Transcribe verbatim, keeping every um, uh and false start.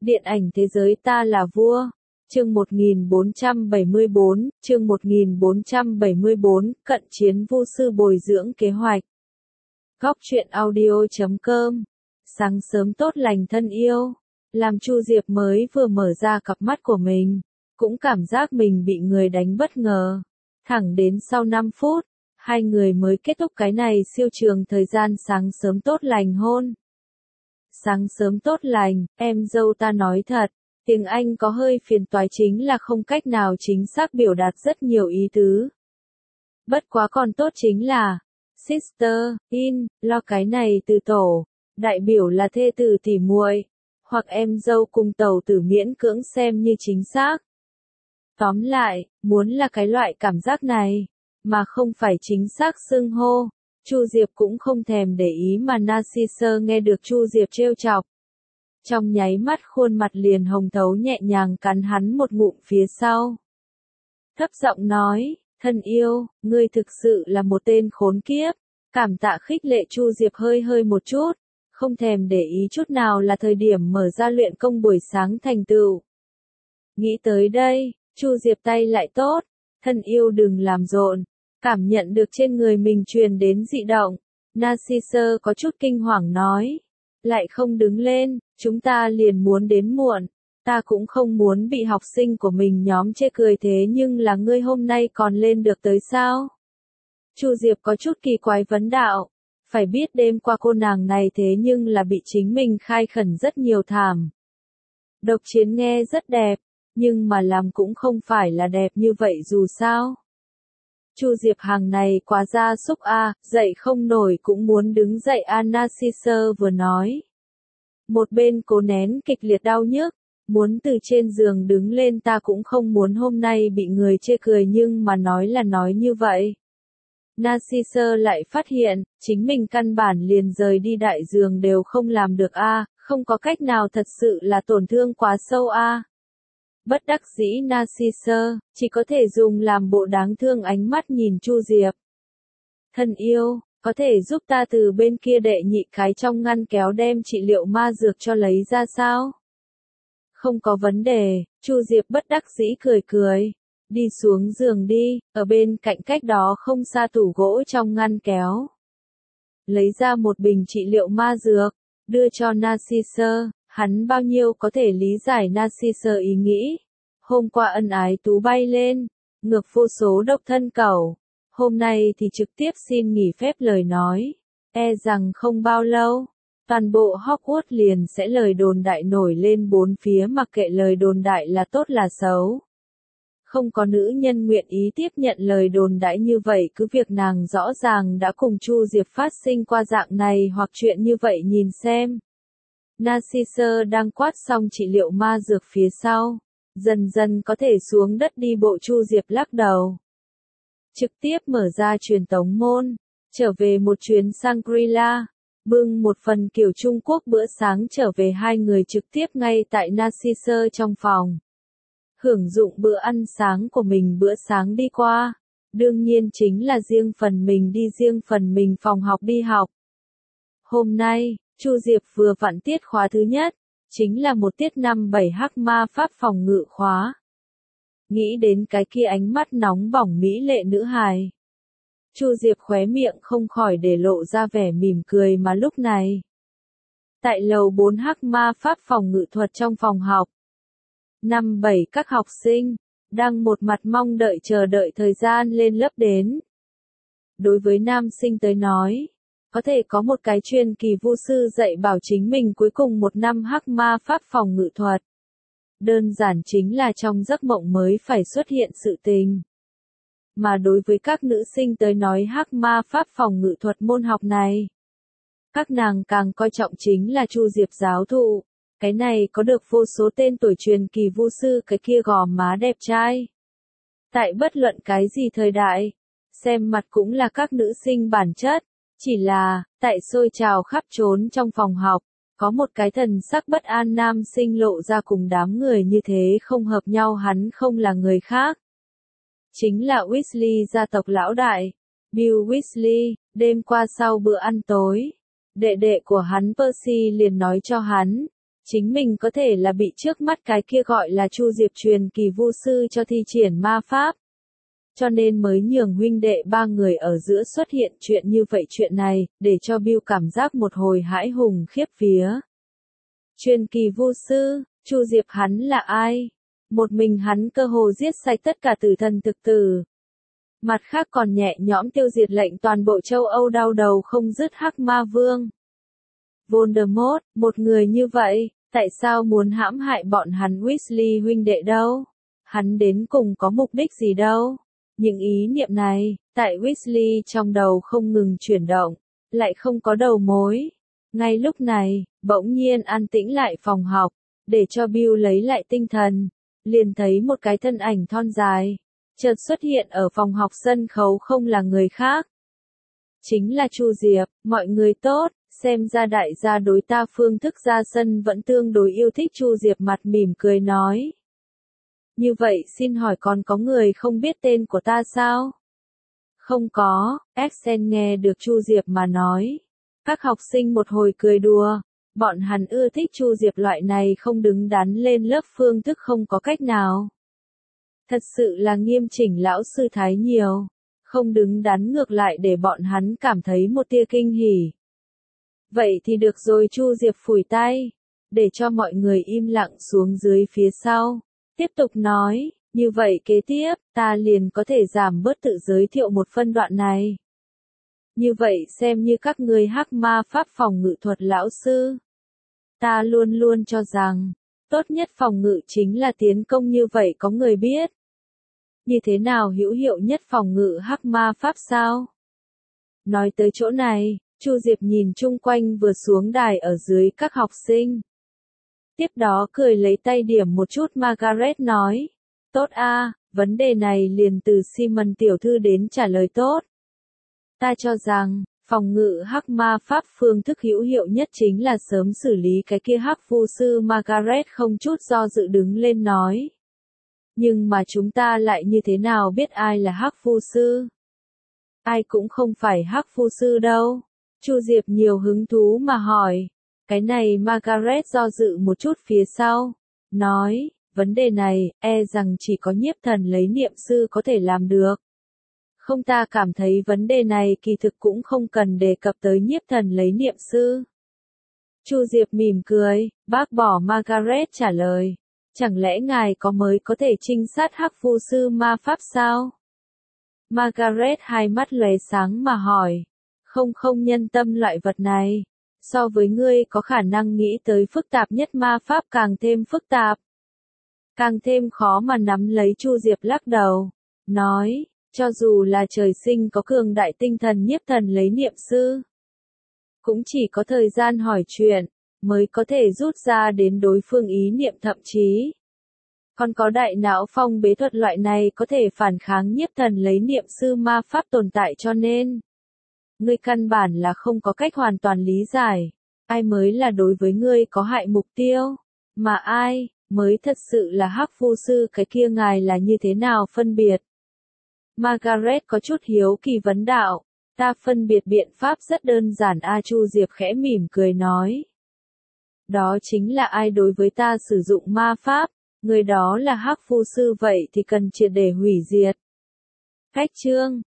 Điện ảnh thế giới ta là vua. Chương một nghìn bốn trăm bảy mươi bốn, chương một nghìn bốn trăm bảy mươi bốn, cận chiến vu sư bồi dưỡng kế hoạch. Góc truyện audio chấm com. Sáng sớm tốt lành thân yêu. Làm Chu Diệp mới vừa mở ra cặp mắt của mình, cũng cảm giác mình bị người đánh bất ngờ. Thẳng đến sau năm phút, hai người mới kết thúc cái này siêu trường thời gian sáng sớm tốt lành hôn. Sáng sớm tốt lành, em dâu ta nói thật, tiếng Anh có hơi phiền toái chính là không cách nào chính xác biểu đạt rất nhiều ý tứ. Bất quá còn tốt chính là, sister, in, lo cái này từ tổ, đại biểu là thê tử tỉ muội, hoặc em dâu cùng tẩu tử miễn cưỡng xem như chính xác. Tóm lại, muốn là cái loại cảm giác này, mà không phải chính xác xưng hô. Chu Diệp cũng không thèm để ý mà Narcissus nghe được Chu Diệp trêu chọc. Trong nháy mắt khuôn mặt liền hồng thấu nhẹ nhàng cắn hắn một ngụm phía sau. Thấp giọng nói, thân yêu, ngươi thực sự là một tên khốn kiếp. Cảm tạ khích lệ Chu Diệp hơi hơi một chút, không thèm để ý chút nào là thời điểm mở ra luyện công buổi sáng thành tựu. Nghĩ tới đây, Chu Diệp tay lại tốt, thân yêu đừng làm rộn. Cảm nhận được trên người mình truyền đến dị động, Narcissus có chút kinh hoàng nói. Lại không đứng lên, chúng ta liền muốn đến muộn. Ta cũng không muốn bị học sinh của mình nhóm chê cười thế nhưng là ngươi hôm nay còn lên được tới sao? Chu Diệp có chút kỳ quái vấn đạo. Phải biết đêm qua cô nàng này thế nhưng là bị chính mình khai khẩn rất nhiều thảm. Độc chiến nghe rất đẹp, nhưng mà làm cũng không phải là đẹp như vậy dù sao. Chu Diệp hàng này quá gia súc a, à, dậy không nổi cũng muốn đứng dậy a, Narcissus vừa nói. Một bên cố nén kịch liệt đau nhức, muốn từ trên giường đứng lên ta cũng không muốn hôm nay bị người chê cười nhưng mà nói là nói như vậy. Narcissus lại phát hiện, chính mình căn bản liền rời đi đại giường đều không làm được a, à, không có cách nào thật sự là tổn thương quá sâu a. À. Bất đắc dĩ Narcissus, chỉ có thể dùng làm bộ đáng thương ánh mắt nhìn Chu Diệp. Thân yêu, có thể giúp ta từ bên kia đệ nhị cái trong ngăn kéo đem trị liệu ma dược cho lấy ra sao? Không có vấn đề, Chu Diệp bất đắc dĩ cười cười. Đi xuống giường đi, ở bên cạnh cách đó không xa tủ gỗ trong ngăn kéo. Lấy ra một bình trị liệu ma dược, đưa cho Narcissus. Hắn bao nhiêu có thể lý giải Narcissus ý nghĩ. Hôm qua ân ái tú bay lên, ngược vô số độc thân cẩu. Hôm nay thì trực tiếp xin nghỉ phép lời nói. E rằng không bao lâu, toàn bộ Hogwarts liền sẽ lời đồn đại nổi lên bốn phía mặc kệ lời đồn đại là tốt là xấu. Không có nữ nhân nguyện ý tiếp nhận lời đồn đại như vậy cứ việc nàng rõ ràng đã cùng Chu Diệp phát sinh qua dạng này hoặc chuyện như vậy nhìn xem. Narcissus đang quát xong trị liệu ma dược phía sau, dần dần có thể xuống đất đi bộ. Chu Diệp lắc đầu. Trực tiếp mở ra truyền tống môn, trở về một chuyến Shangri-La, bưng một phần kiểu Trung Quốc bữa sáng trở về hai người trực tiếp ngay tại Narcissus trong phòng. Hưởng dụng bữa ăn sáng của mình bữa sáng đi qua, đương nhiên chính là riêng phần mình đi riêng phần mình phòng học đi học. Hôm nay, Chu Diệp vừa vặn tiết khóa thứ nhất, chính là một tiết năm bảy hắc ma pháp phòng ngự khóa. Nghĩ đến cái kia ánh mắt nóng bỏng mỹ lệ nữ hài. Chu Diệp khóe miệng không khỏi để lộ ra vẻ mỉm cười mà lúc này. Tại lầu bốn hắc ma pháp phòng ngự thuật trong phòng học. Năm bảy các học sinh, đang một mặt mong đợi chờ đợi thời gian lên lớp đến. Đối với nam sinh tới nói, có thể có một cái chuyên kỳ vu sư dạy bảo chính mình cuối cùng một năm hắc ma pháp phòng ngự thuật. Đơn giản chính là trong giấc mộng mới phải xuất hiện sự tình. Mà đối với các nữ sinh tới nói hắc ma pháp phòng ngự thuật môn học này, các nàng càng coi trọng chính là Chu Diệp giáo thụ. Cái này có được vô số tên tuổi truyền kỳ vu sư cái kia gò má đẹp trai. Tại bất luận cái gì thời đại, xem mặt cũng là các nữ sinh bản chất. Chỉ là, tại xôi trào khắp trốn trong phòng học, có một cái thần sắc bất an nam sinh lộ ra cùng đám người như thế không hợp nhau hắn không là người khác. Chính là Weasley gia tộc lão đại, Bill Weasley, đêm qua sau bữa ăn tối. Đệ đệ của hắn Percy liền nói cho hắn, Chính mình có thể là bị trước mắt cái kia gọi là Chu Diệp truyền kỳ vu sư cho thi triển ma pháp. Cho nên mới nhường huynh đệ ba người ở giữa xuất hiện chuyện như vậy chuyện này, để cho Bill cảm giác một hồi hãi hùng khiếp vía. Truyền kỳ vu sư, Chu Diệp hắn là ai? Một mình hắn cơ hồ giết sạch tất cả tử thần thực tử. Mặt khác còn nhẹ nhõm tiêu diệt lệnh toàn bộ châu Âu đau đầu không dứt Hắc Ma Vương. Voldemort, một người như vậy, tại sao muốn hãm hại bọn hắn Weasley huynh đệ đâu? Hắn đến cùng có mục đích gì đâu? Những ý niệm này, tại Weasley trong đầu không ngừng chuyển động, lại không có đầu mối. Ngay lúc này, bỗng nhiên an tĩnh lại phòng học, để cho Bill lấy lại tinh thần, liền thấy một cái thân ảnh thon dài, chợt xuất hiện ở phòng học sân khấu không là người khác. Chính là Chu Diệp, mọi người tốt, xem ra đại gia đối ta phương thức ra sân vẫn tương đối yêu thích. Chu Diệp mặt mỉm cười nói. Như vậy xin hỏi còn có người không biết tên của ta sao? Không có, Exen nghe được Chu Diệp mà nói. Các học sinh một hồi cười đùa, bọn hắn ưa thích Chu Diệp loại này không đứng đắn lên lớp phương thức không có cách nào. Thật sự là nghiêm chỉnh lão sư thái nhiều, không đứng đắn ngược lại để bọn hắn cảm thấy một tia kinh hỉ. Vậy thì được rồi. Chu Diệp phủi tay, để cho mọi người im lặng xuống dưới phía sau. Tiếp tục nói, như vậy kế tiếp, ta liền có thể giảm bớt tự giới thiệu một phân đoạn này. Như vậy xem như các ngươi Hắc Ma pháp phòng ngự thuật lão sư. Ta luôn luôn cho rằng, tốt nhất phòng ngự chính là tiến công như vậy có người biết. Như thế nào hữu hiệu nhất phòng ngự Hắc Ma pháp sao? Nói tới chỗ này, Chu Diệp nhìn chung quanh vừa xuống đài ở dưới các học sinh. Tiếp đó cười lấy tay điểm một chút Margaret nói. Tốt a, vấn đề này liền từ Simon tiểu thư đến trả lời tốt. Ta cho rằng, phòng ngự Hắc Ma pháp phương thức hữu hiệu nhất chính là sớm xử lý cái kia Hắc vu sư. Margaret không chút do dự đứng lên nói. Nhưng mà chúng ta lại như thế nào biết ai là Hắc vu sư? Ai cũng không phải Hắc vu sư đâu. Chu Diệp nhiều hứng thú mà hỏi. Cái này Margaret do dự một chút phía sau. Nói, vấn đề này, e rằng chỉ có nhiếp thần lấy niệm sư có thể làm được. Không, ta cảm thấy vấn đề này kỳ thực cũng không cần đề cập tới nhiếp thần lấy niệm sư. Chu Diệp mỉm cười, bác bỏ Margaret trả lời. Chẳng lẽ ngài có mới có thể trinh sát Hắc vu sư ma pháp sao? Margaret hai mắt lóe sáng mà hỏi. Không không nhân tâm loại vật này. So với ngươi có khả năng nghĩ tới phức tạp nhất ma pháp càng thêm phức tạp. Càng thêm khó mà nắm lấy. Chu Diệp lắc đầu. Nói, cho dù là trời sinh có cường đại tinh thần nhiếp thần lấy niệm sư. Cũng chỉ có thời gian hỏi chuyện, mới có thể rút ra đến đối phương ý niệm thậm chí. Còn có đại não phong bế thuật loại này có thể phản kháng nhiếp thần lấy niệm sư ma pháp tồn tại cho nên. Ngươi căn bản là không có cách hoàn toàn lý giải, ai mới là đối với ngươi có hại mục tiêu, mà ai mới thật sự là Hắc vu sư. Cái kia ngài là như thế nào phân biệt? Margaret có chút hiếu kỳ vấn đạo. Ta phân biệt biện pháp rất đơn giản a. Chu Diệp khẽ mỉm cười nói. Đó chính là ai đối với ta sử dụng ma pháp, người đó là Hắc vu sư, vậy thì cần triệt để hủy diệt. Cách chương